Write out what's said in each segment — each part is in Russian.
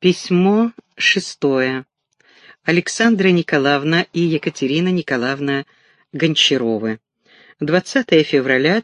Письмо 6. Александра Николаевна и Екатерина Николаевна Гончаровы. 20 февраля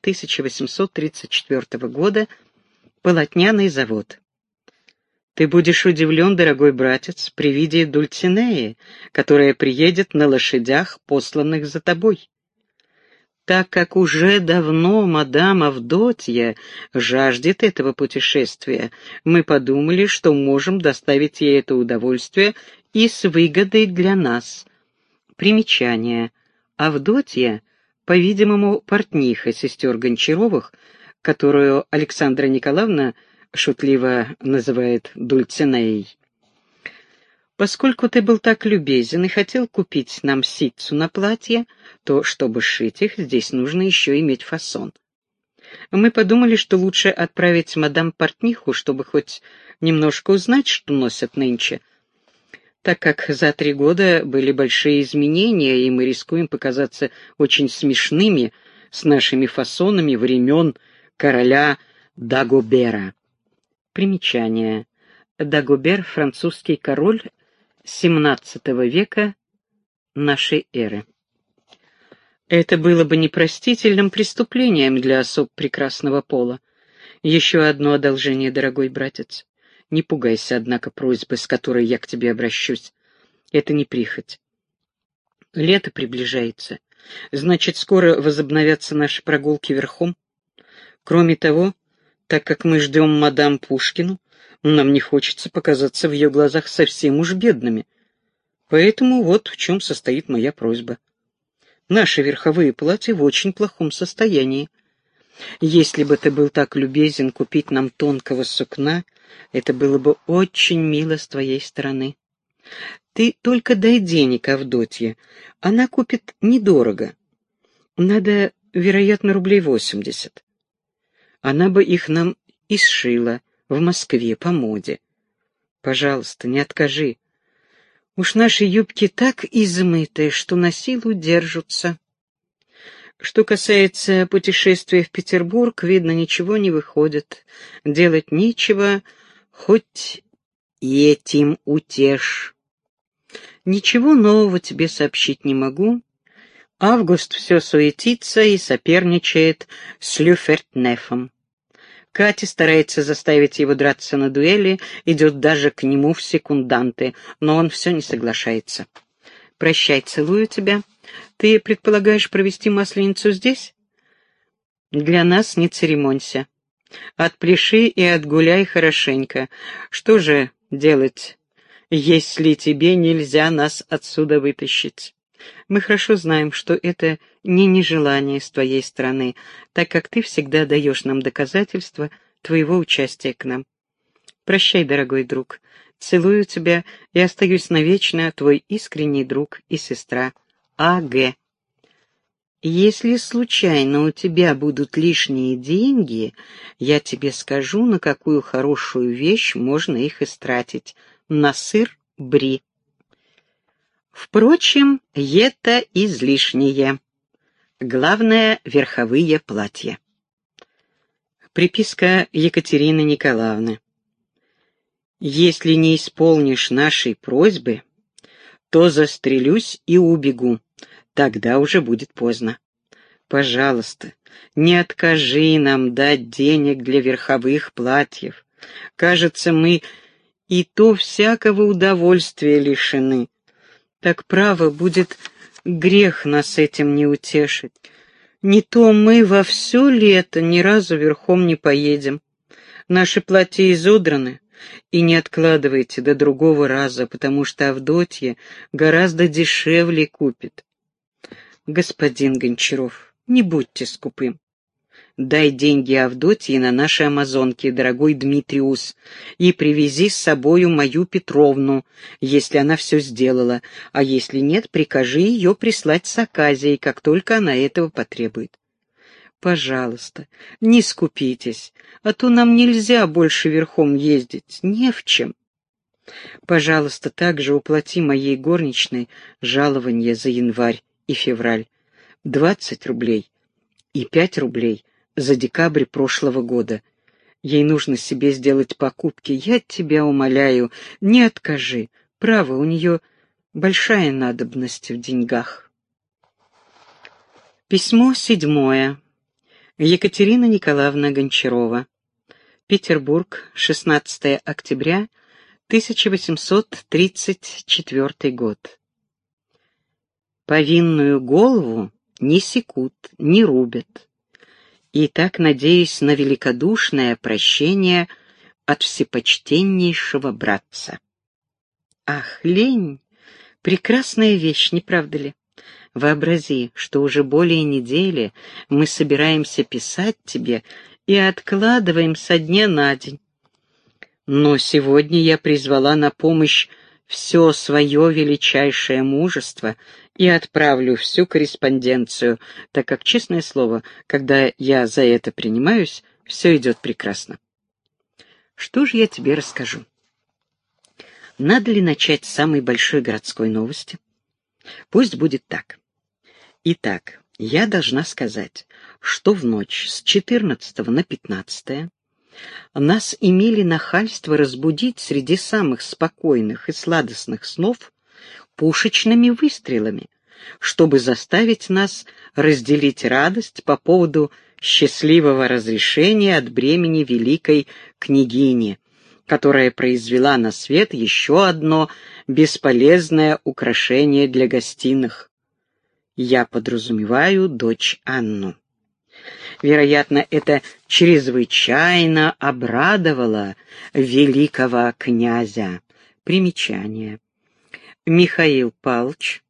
1834 года. Полотняный завод. Ты будешь удивлен, дорогой братец, при виде Дульцинеи, которая приедет на лошадях, посланных за тобой. Так как уже давно мадам Авдотья жаждет этого путешествия, мы подумали, что можем доставить ей это удовольствие и с выгодой для нас. Примечание. Авдотья, по-видимому, портниха сестер Гончаровых, которую Александра Николаевна шутливо называет Дульцинеей. Поскольку ты был так любезен и хотел купить нам ситцу на платье, то, чтобы сшить их, здесь нужно еще иметь фасон. Мы подумали, что лучше отправить мадам портниху, чтобы хоть немножко узнать, что носят нынче, так как за 3 года были большие изменения, и мы рискуем показаться очень смешными с нашими фасонами времен короля Дагобера. Примечание. Дагобер — французский король XVII века нашей эры. Это было бы непростительным преступлением для особ прекрасного пола. Еще одно одолжение, дорогой братец. Не пугайся, однако, просьбы, с которой я к тебе обращусь. Это не прихоть. Лето приближается. Значит, скоро возобновятся наши прогулки верхом. Кроме того, так как мы ждем мадам Пушкину, нам не хочется показаться в ее глазах совсем уж бедными. Поэтому вот в чем состоит моя просьба. Наши верховые платья в очень плохом состоянии. Если бы ты был так любезен купить нам тонкого сукна, это было бы очень мило с твоей стороны. Ты только дай денег Авдотье. Она купит недорого. Надо, вероятно, рублей 80. Она бы их нам и сшила в Москве по моде. Пожалуйста, не откажи. Уж наши юбки так измыты, что на силу держатся. Что касается путешествия в Петербург, видно, ничего не выходит. Делать нечего, хоть и этим утешь. Ничего нового тебе сообщить не могу. Август все суетится и соперничает с Люфертнефом. Катя старается заставить его драться на дуэли, идет даже к нему в секунданты, но он все не соглашается. Прощай, целую тебя. Ты предполагаешь провести Масленицу здесь? Для нас не церемонься. Отпляши и отгуляй хорошенько. Что же делать, если тебе нельзя нас отсюда вытащить? Мы хорошо знаем, что это не нежелание с твоей стороны, так как ты всегда даешь нам доказательства твоего участия к нам. Прощай, дорогой друг. Целую тебя и остаюсь навечно твой искренний друг и сестра А.Г. Если случайно у тебя будут лишние деньги, я тебе скажу, на какую хорошую вещь можно их истратить. На сыр бри. Впрочем, это излишнее. Главное — верховые платья. Приписка Екатерины Николаевны. Если не исполнишь нашей просьбы, то застрелюсь и убегу. Тогда уже будет поздно. Пожалуйста, не откажи нам дать денег для верховых платьев. Кажется, мы и то всякого удовольствия лишены. Так право будет грех нас этим не утешить. Не то мы во все лето ни разу верхом не поедем. Наши платья изодраны, и не откладывайте до другого раза, потому что Авдотья гораздо дешевле купит. Господин Гончаров, не будьте скупым. Дай деньги Авдотье на наши амазонки, дорогой Дмитриус, и привези с собою мою Петровну, если она все сделала, а если нет, прикажи ее прислать с оказией, как только она этого потребует. Пожалуйста, не скупитесь, а то нам нельзя больше верхом ездить, не в чем. Пожалуйста, также уплати моей горничной жалование за январь и февраль, 20 рублей и 5 рублей за декабрь прошлого года. Ей нужно себе сделать покупки. Я тебя умоляю, не откажи. Право, у нее большая надобность в деньгах. Письмо 7. Екатерина Николаевна Гончарова. Петербург, 16 октября 1834 год. Повинную голову не секут, не рубят. И так надеюсь на великодушное прощение от всепочтеннейшего братца. Ах, лень! Прекрасная вещь, не правда ли? Вообрази, что уже более недели мы собираемся писать тебе и откладываем со дня на день. Но сегодня я призвала на помощь все свое величайшее мужество и отправлю всю корреспонденцию, так как, честное слово, когда я за это принимаюсь, все идет прекрасно. Что же я тебе расскажу? Надо ли начать с самой большой городской новости? Пусть будет так. Итак, я должна сказать, что в ночь с 14 на 15 нас имели нахальство разбудить среди самых спокойных и сладостных снов пушечными выстрелами, чтобы заставить нас разделить радость по поводу счастливого разрешения от бремени великой княгини, которая произвела на свет еще одно бесполезное украшение для гостиных. Я подразумеваю дочь Анну. Вероятно, это чрезвычайно обрадовало великого князя. Примечание. Михаил Павлович,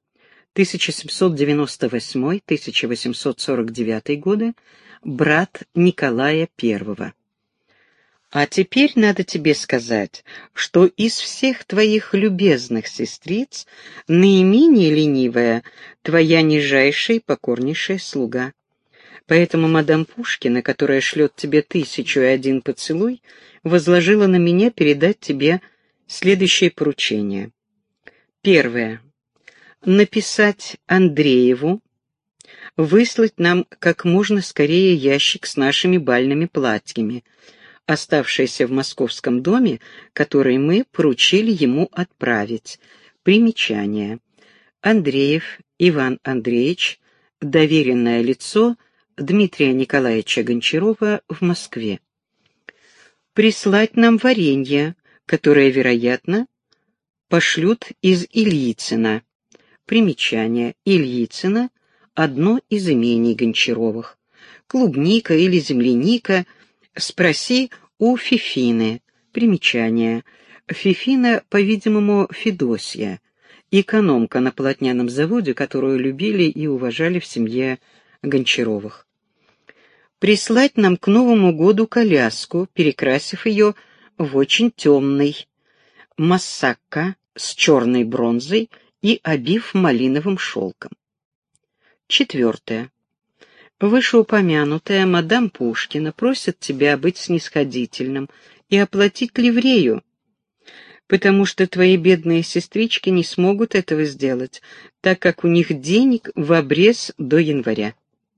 1798-1849 годы, брат Николая I. А теперь надо тебе сказать, что из всех твоих любезных сестриц наименее ленивая твоя нижайшая и покорнейшая слуга. Поэтому мадам Пушкина, которая шлет тебе 1001 поцелуй, возложила на меня передать тебе следующее поручение. Первое. Написать Андрееву, выслать нам как можно скорее ящик с нашими бальными платьями, оставшийся в московском доме, который мы поручили ему отправить. Примечание. Андреев Иван Андреевич, доверенное лицо Дмитрия Николаевича Гончарова в Москве. Прислать нам варенье, которое, вероятно, пошлют из Ильицына. Примечание. Ильицына — одно из имений Гончаровых. Клубника или земляника спроси у Фифины. Примечание. Фифина, по-видимому, Федосья, экономка на полотняном заводе, которую любили и уважали в семье Гончаровых. Прислать нам к Новому году коляску, перекрасив ее в очень темный массакка с черной бронзой и обив малиновым шелком. Четвертое. Вышеупомянутая мадам Пушкина просит тебя быть снисходительным и оплатить ливрею, потому что твои бедные сестрички не смогут этого сделать, так как у них денег в обрез до января.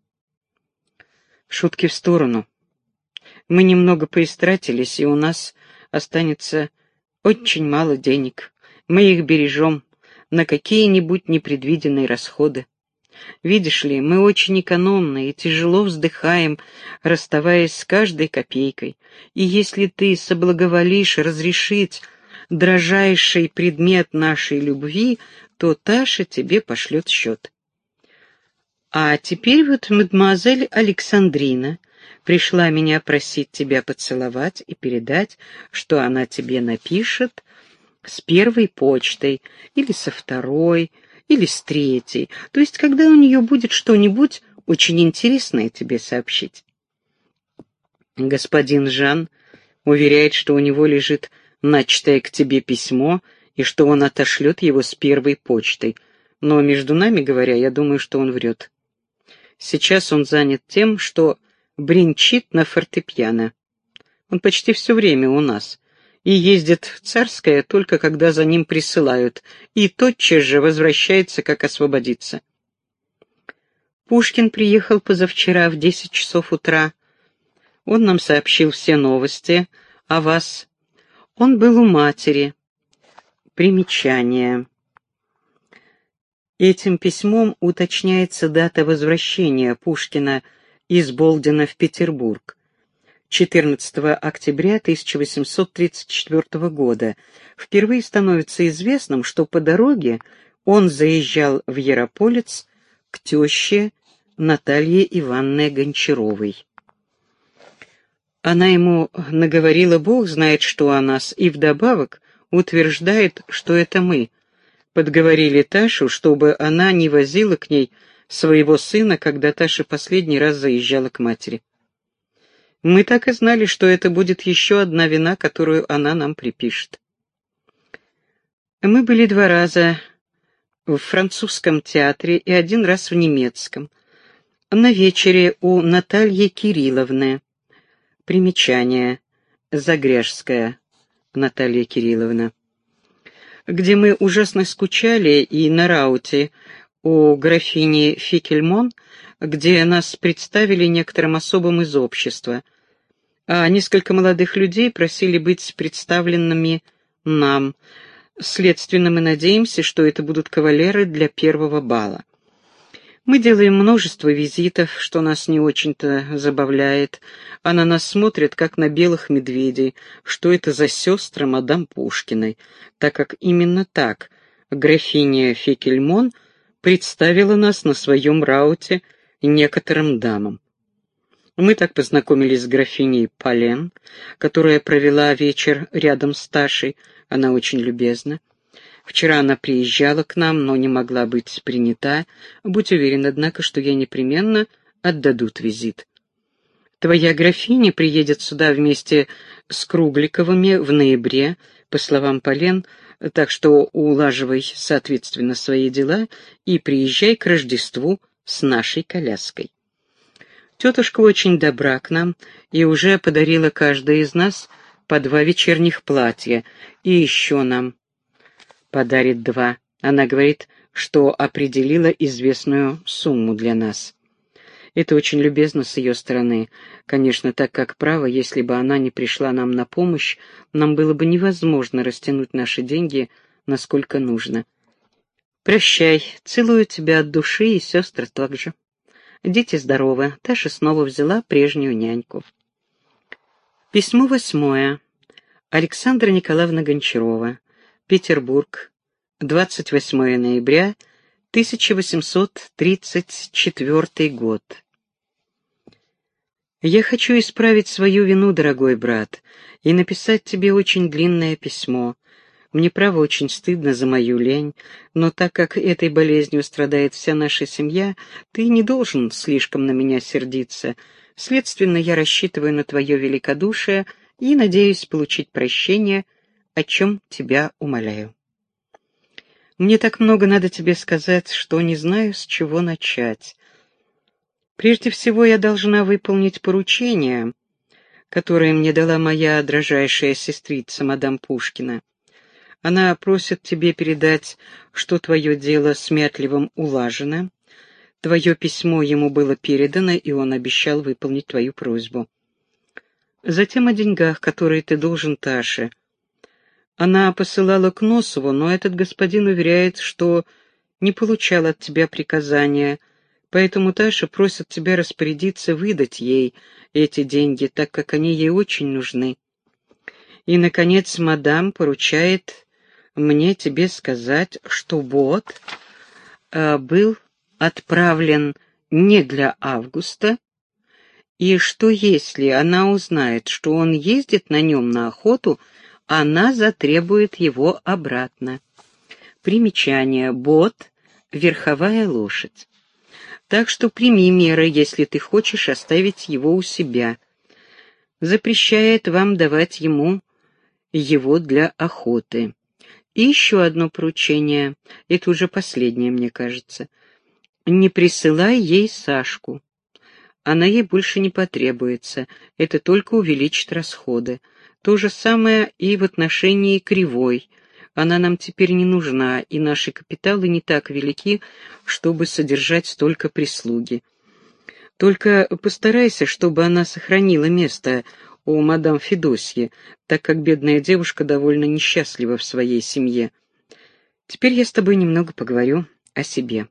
Шутки в сторону. Мы немного поистратились, и у нас останется очень мало денег. Мы их бережем на какие-нибудь непредвиденные расходы. Видишь ли, мы очень экономны и тяжело вздыхаем, расставаясь с каждой копейкой. И если ты соблаговолишь разрешить дрожайший предмет нашей любви, то Таша тебе пошлет счет. А теперь вот мадемуазель Александрина пришла меня просить тебя поцеловать и передать, что она тебе напишет с первой почтой, или со второй, или с третьей, то есть когда у нее будет что-нибудь очень интересное тебе сообщить. Господин Жан уверяет, что у него лежит начатое к тебе письмо и что он отошлет его с первой почтой, но, между нами говоря, я думаю, что он врет. Сейчас он занят тем, что бренчит на фортепиано. Он почти все время у нас и ездит в Царское только когда за ним присылают, и тотчас же возвращается, как освободится. Пушкин приехал позавчера в 10 часов утра. Он нам сообщил все новости о вас. Он был у матери. Примечание. Этим письмом уточняется дата возвращения Пушкина из Болдина в Петербург. 14 октября 1834 года. Впервые становится известным, что по дороге он заезжал в Ярополец к теще Наталье Ивановне Гончаровой. Она ему наговорила бог знает что о нас, и вдобавок утверждает, что это мы подговорили Ташу, чтобы она не возила к ней своего сына, когда Таша последний раз заезжала к матери. Мы так и знали, что это будет еще одна вина, которую она нам припишет. Мы были 2 раза в французском театре и 1 раз в немецком, на вечере у Натальи Кирилловны. Примечание. Загряжская Наталья Кирилловна. Где мы ужасно скучали, и на рауте у графини Фикельмон, где нас представили некоторым особам из общества, а несколько молодых людей просили быть представленными нам. Следственно, мы надеемся, что это будут кавалеры для первого бала. Мы делаем множество визитов, что нас не очень-то забавляет, а на нас смотрят, как на белых медведей, что это за сестры мадам Пушкиной, так как именно так графиня Фикельмон представила нас на своем рауте некоторым дамам. Мы так познакомились с графиней Полен, которая провела вечер рядом с Ташей, она очень любезна. Вчера она приезжала к нам, но не могла быть принята. Будь уверен, однако, что ей непременно отдадут визит. Твоя графиня приедет сюда вместе с Кругликовыми в ноябре, по словам Полен, так что улаживай, соответственно, свои дела и приезжай к Рождеству с нашей коляской. Тетушка очень добра к нам и уже подарила каждой из нас по 2 вечерних платья, и еще нам подарит 2. Она говорит, что определила известную сумму для нас. Это очень любезно с ее стороны. Конечно, так как право, если бы она не пришла нам на помощь, нам было бы невозможно растянуть наши деньги, насколько нужно. Прощай, целую тебя от души, и сестры также. Дети здоровы. Таша снова взяла прежнюю няньку. Письмо 8. Александра Николаевна Гончарова. Петербург, 28 ноября 1834 год. Я хочу исправить свою вину, дорогой брат, и написать тебе очень длинное письмо. Мне, право, очень стыдно за мою лень, но так как этой болезнью страдает вся наша семья, ты не должен слишком на меня сердиться. Следственно, я рассчитываю на твое великодушие и надеюсь получить прощение, о чем тебя умоляю. Мне так много надо тебе сказать, что не знаю, с чего начать. Прежде всего, я должна выполнить поручение, которое мне дала моя дрожайшая сестрица, мадам Пушкина. Она просит тебе передать, что твое дело с Мятлевым улажено. Твое письмо ему было передано, и он обещал выполнить твою просьбу. Затем о деньгах, которые ты должен Таше. Она посылала к Носову, но этот господин уверяет, что не получал от тебя приказания, поэтому Таша просит тебя распорядиться выдать ей эти деньги, так как они ей очень нужны. И, наконец, мадам поручает мне тебе сказать, что бот был отправлен не для Августа, и что если она узнает, что он ездит на нем на охоту, она затребует его обратно. Примечание. Бот — верховая лошадь. Так что прими меры, если ты хочешь оставить его у себя. Запрещает вам давать ему его для охоты. И еще одно поручение, это уже последнее, мне кажется. Не присылай ей Сашку. Она ей больше не потребуется, это только увеличит расходы. То же самое и в отношении Кривой. Она нам теперь не нужна, и наши капиталы не так велики, чтобы содержать столько прислуги. Только постарайся, чтобы она сохранила место у мадам Федосьи, так как бедная девушка довольно несчастлива в своей семье. Теперь я с тобой немного поговорю о себе.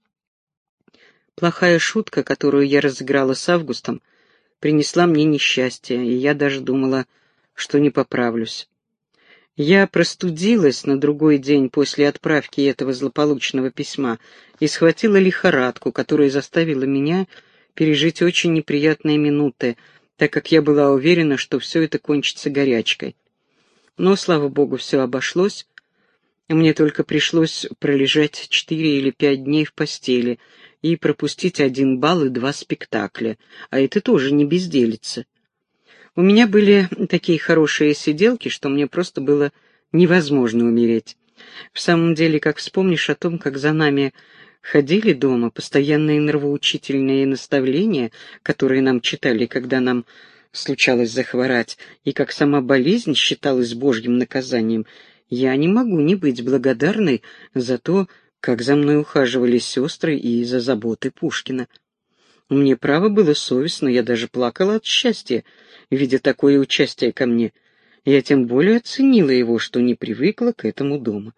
Плохая шутка, которую я разыграла с Августом, принесла мне несчастье, и я даже думала, что не поправлюсь. Я простудилась на другой день после отправки этого злополучного письма и схватила лихорадку, которая заставила меня пережить очень неприятные минуты, так как я была уверена, что все это кончится горячкой. Но, слава богу, все обошлось. Мне только пришлось пролежать 4 или 5 дней в постели и пропустить 1 балл и 2 спектакля, а это тоже не безделица. У меня были такие хорошие сиделки, что мне просто было невозможно умереть. В самом деле, как вспомнишь о том, как за нами ходили дома, постоянные нравоучительные наставления, которые нам читали, когда нам случалось захворать, и как сама болезнь считалась Божьим наказанием, я не могу не быть благодарной за то, как за мной ухаживали сестры и за заботы Пушкина. Мне, право, было совестно, я даже плакала от счастья, видя такое участие ко мне. Я тем более оценила его, что не привыкла к этому дома.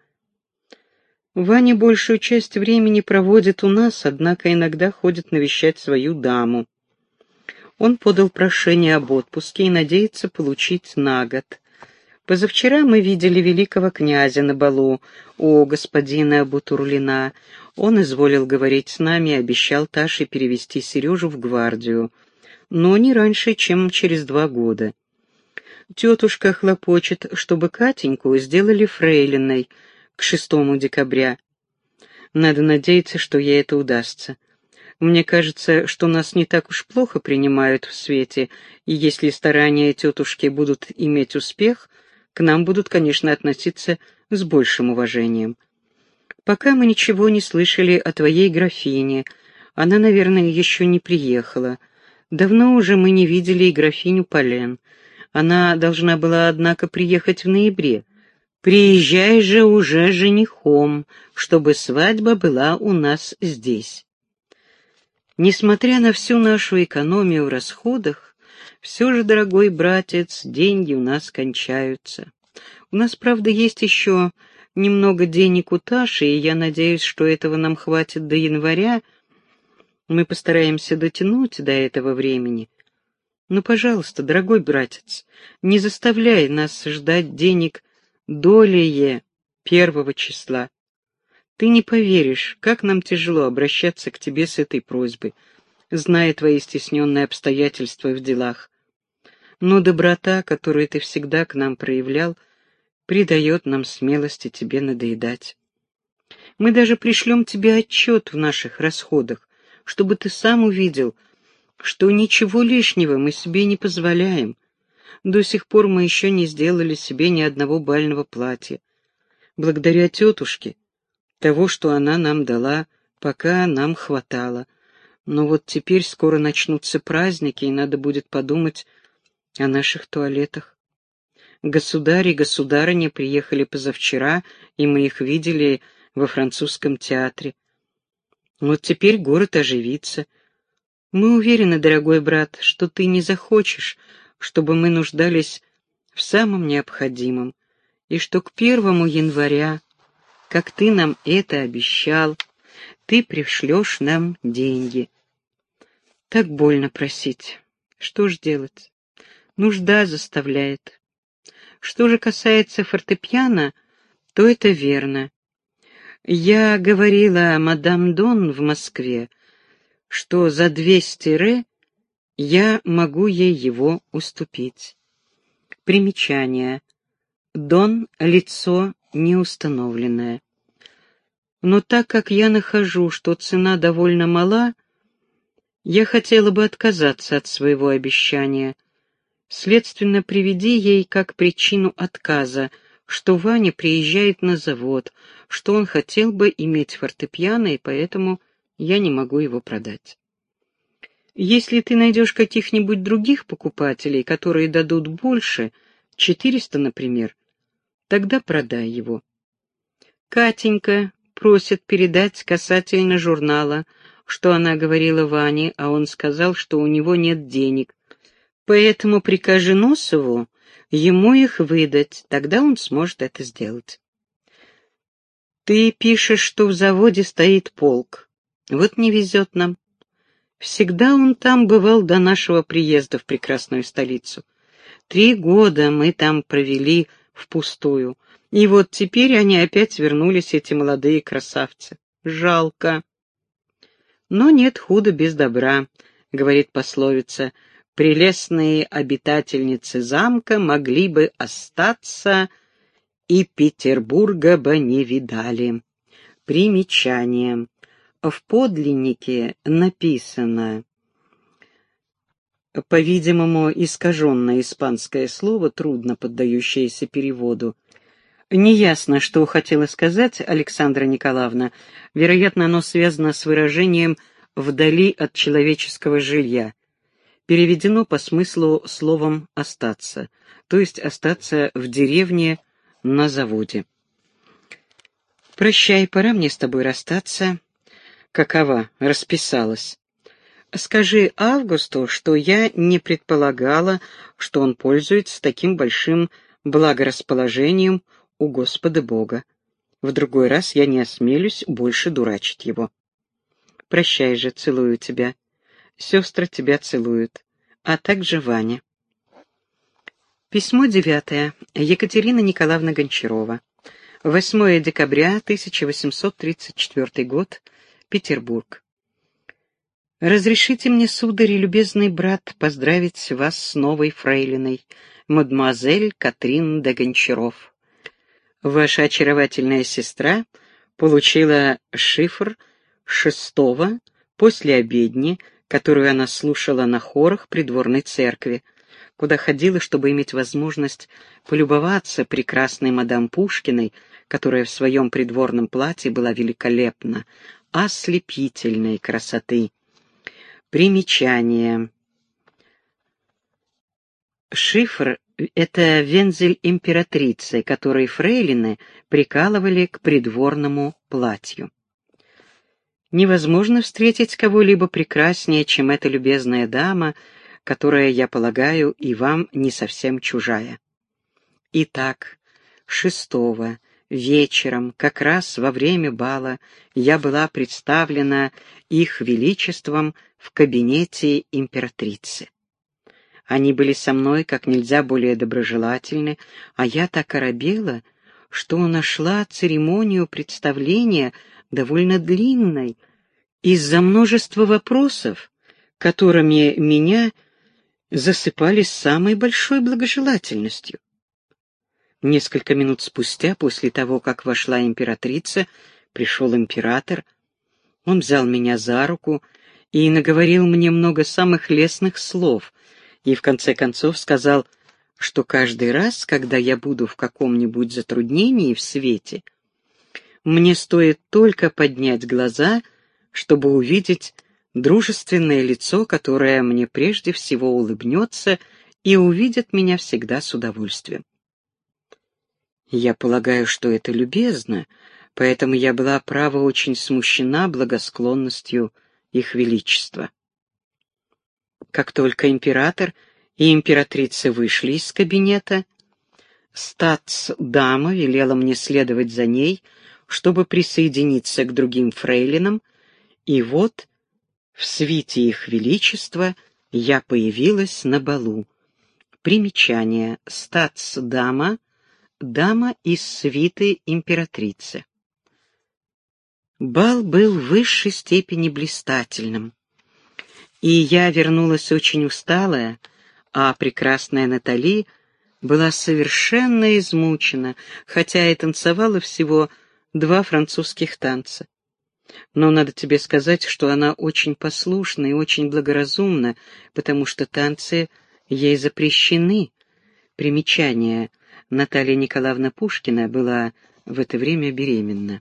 Ваня большую часть времени проводит у нас, однако иногда ходит навещать свою даму. Он подал прошение об отпуске и надеется получить на год. Позавчера мы видели великого князя на балу у господина Бутурлина. Он изволил говорить с нами и обещал Таше перевести Сережу в гвардию, но не раньше, чем через 2 года. Тетушка хлопочет, чтобы Катеньку сделали фрейлиной к 6 декабря. Надо надеяться, что ей это удастся. Мне кажется, что нас не так уж плохо принимают в свете, и если старания тетушки будут иметь успех, к нам будут, конечно, относиться с большим уважением. Пока мы ничего не слышали о твоей графине. Она, наверное, еще не приехала. Давно уже мы не видели и графиню Полен. Она должна была, однако, приехать в ноябре. Приезжай же уже женихом, чтобы свадьба была у нас здесь. Несмотря на всю нашу экономию в расходах, все же, дорогой братец, деньги у нас кончаются. У нас, правда, есть еще немного денег у Таши, и я надеюсь, что этого нам хватит до января. Мы постараемся дотянуть до этого времени. Но, пожалуйста, дорогой братец, не заставляй нас ждать денег долее 1 числа. Ты не поверишь, как нам тяжело обращаться к тебе с этой просьбой, зная твои стесненные обстоятельства в делах. Но доброта, которую ты всегда к нам проявлял, придает нам смелости тебе надоедать. Мы даже пришлем тебе отчет в наших расходах, чтобы ты сам увидел, что ничего лишнего мы себе не позволяем. До сих пор мы еще не сделали себе ни одного бального платья. Благодаря тетушке, того, что она нам дала, пока нам хватало. Но вот теперь скоро начнутся праздники, и надо будет подумать о наших туалетах. Государь и государыня приехали позавчера, и мы их видели во французском театре. Вот теперь город оживится. Мы уверены, дорогой брат, что ты не захочешь, чтобы мы нуждались в самом необходимом, и что к 1 января, как ты нам это обещал, ты пришлешь нам деньги. Так больно просить. Что ж делать? Нужда заставляет. Что же касается фортепиано, то это верно. Я говорила мадам Дон в Москве, что за 200 ре я могу ей его уступить. Примечание. Дон — лицо неустановленное. Но так как я нахожу, что цена довольно мала, я хотела бы отказаться от своего обещания. Следственно, приведи ей как причину отказа, что Ваня приезжает на завод, что он хотел бы иметь фортепиано, и поэтому я не могу его продать. Если ты найдешь каких-нибудь других покупателей, которые дадут больше, 400, например, тогда продай его. Катенька просит передать касательно журнала что она говорила Ване, а он сказал, что у него нет денег. Поэтому прикажи Носову ему их выдать, тогда он сможет это сделать. Ты пишешь, что в заводе стоит полк. Вот не везет нам. Всегда он там бывал до нашего приезда в прекрасную столицу. 3 года мы там провели впустую. И вот теперь они опять вернулись, эти молодые красавцы. Жалко. Но нет худа без добра, говорит пословица. Прелестные обитательницы замка могли бы остаться, и Петербурга бы не видали. Примечание. В подлиннике написано, по-видимому, искаженное испанское слово, трудно поддающееся переводу. Неясно, что хотела сказать Александра Николаевна. Вероятно, оно связано с выражением «вдали от человеческого жилья». Переведено по смыслу словом «остаться», то есть остаться в деревне на заводе. «Прощай, пора мне с тобой расстаться». «Какова?» — расписалась. «Скажи Августу, что я не предполагала, что он пользуется таким большим благорасположением у Господа Бога. В другой раз я не осмелюсь больше дурачить его. Прощай же, целую тебя. Сестры тебя целуют, а также Ваня». Письмо 9. Екатерина Николаевна Гончарова. 8 декабря 1834 год. Петербург. «Разрешите мне, сударь и любезный брат, поздравить вас с новой фрейлиной, мадемуазель Катрин де Гончаров. Ваша очаровательная сестра получила шифр 6-го после обедни, которую она слушала на хорах придворной церкви, куда ходила, чтобы иметь возможность полюбоваться прекрасной мадам Пушкиной, которая в своем придворном платье была великолепна, ослепительной красоты. Примечание. Шифр — это вензель императрицы, который фрейлины прикалывали к придворному платью. Невозможно встретить кого-либо прекраснее, чем эта любезная дама, которая, я полагаю, и вам не совсем чужая. Итак, 6-го вечером, как раз во время бала, я была представлена их величеством в кабинете императрицы. Они были со мной как нельзя более доброжелательны, а я так оробела, что нашла церемонию представления довольно длинной из-за множества вопросов, которыми меня засыпали с самой большой благожелательностью. Несколько минут спустя, после того, как вошла императрица, пришел император. Он взял меня за руку и наговорил мне много самых лестных слов, и в конце концов сказал, что каждый раз, когда я буду в каком-нибудь затруднении в свете, мне стоит только поднять глаза, чтобы увидеть дружественное лицо, которое мне прежде всего улыбнется и увидит меня всегда с удовольствием. Я полагаю, что это любезно, поэтому я была, право, очень смущена благосклонностью их величества. Как только император и императрица вышли из кабинета, статс-дама велела мне следовать за ней, чтобы присоединиться к другим фрейлинам, и вот в свите их величества я появилась на балу. Примечание. Статс-дама — дама из свиты императрицы. Бал был в высшей степени блистательным, и я вернулась очень усталая, а прекрасная Натали была совершенно измучена, хотя и танцевала всего 2 французских танца. Но надо тебе сказать, что она очень послушна и очень благоразумна, потому что танцы ей запрещены. Примечание. Наталья Николаевна Пушкина была в это время беременна.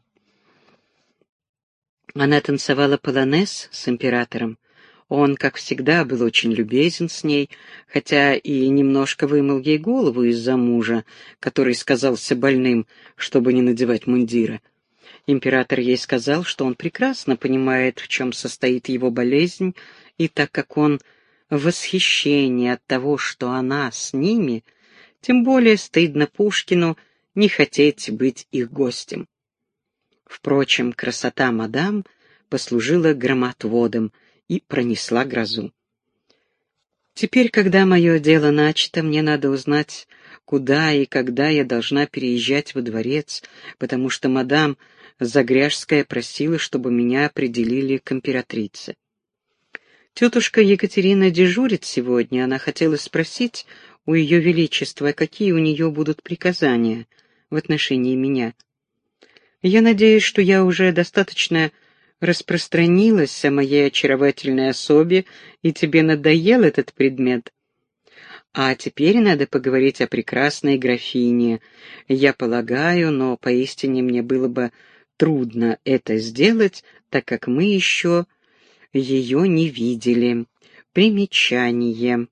Она танцевала полонез с императором. Он, как всегда, был очень любезен с ней, хотя и немножко вымыл ей голову из-за мужа, который сказался больным, чтобы не надевать мундира. Император ей сказал, что он прекрасно понимает, в чем состоит его болезнь, и так как он в восхищении от того, что она с ними, тем более стыдно Пушкину не хотеть быть их гостем. Впрочем, красота мадам послужила громотводом и пронесла грозу. Теперь, когда мое дело начато, мне надо узнать, куда и когда я должна переезжать во дворец, потому что мадам Загряжская просила, чтобы меня определили к императрице. Тетушка Екатерина дежурит сегодня, она хотела спросить у Ее Величества, какие у нее будут приказания в отношении меня. Я надеюсь, что я уже достаточно распространилась о моей очаровательной особе, и тебе надоел этот предмет. А теперь надо поговорить о прекрасной графине. Я полагаю, но поистине мне было бы трудно это сделать, так как мы еще ее не видели. Примечание.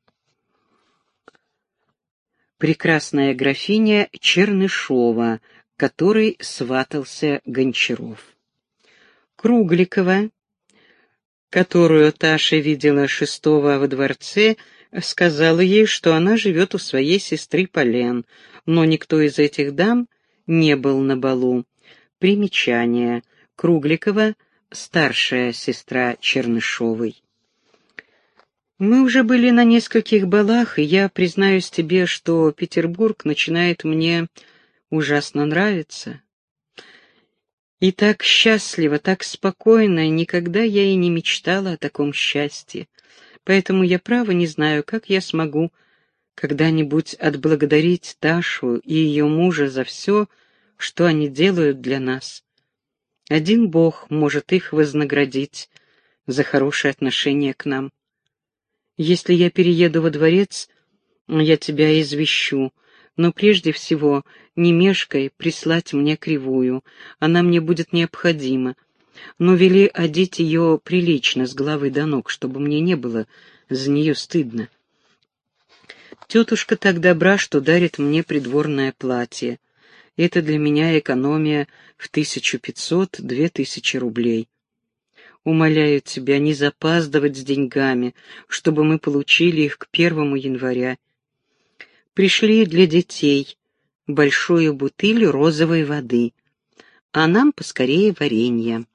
Прекрасная графиня Чернышова, которой сватался Гончаров. Кругликова, которую Таша видела 6-го во дворце, сказала ей, что она живет у своей сестры Полен, но никто из этих дам не был на балу. Примечание. Кругликова, старшая сестра Чернышовой. Мы уже были на нескольких балах, и я признаюсь тебе, что Петербург начинает мне ужасно нравиться. И так счастливо, так спокойно, никогда я и не мечтала о таком счастье. Поэтому я право не знаю, как я смогу когда-нибудь отблагодарить Ташу и ее мужа за все, что они делают для нас. Один Бог может их вознаградить за хорошее отношение к нам. Если я перееду во дворец, я тебя извещу, но прежде всего, не мешкай прислать мне кривую, она мне будет необходима, но вели одеть ее прилично с головы до ног, чтобы мне не было за нее стыдно. Тетушка так добра, что дарит мне придворное платье. Это для меня экономия в 1500-2000 рублей. Умоляю тебя не запаздывать с деньгами, чтобы мы получили их к 1 января. Пришли для детей большую бутыль розовой воды, а нам поскорее варенья.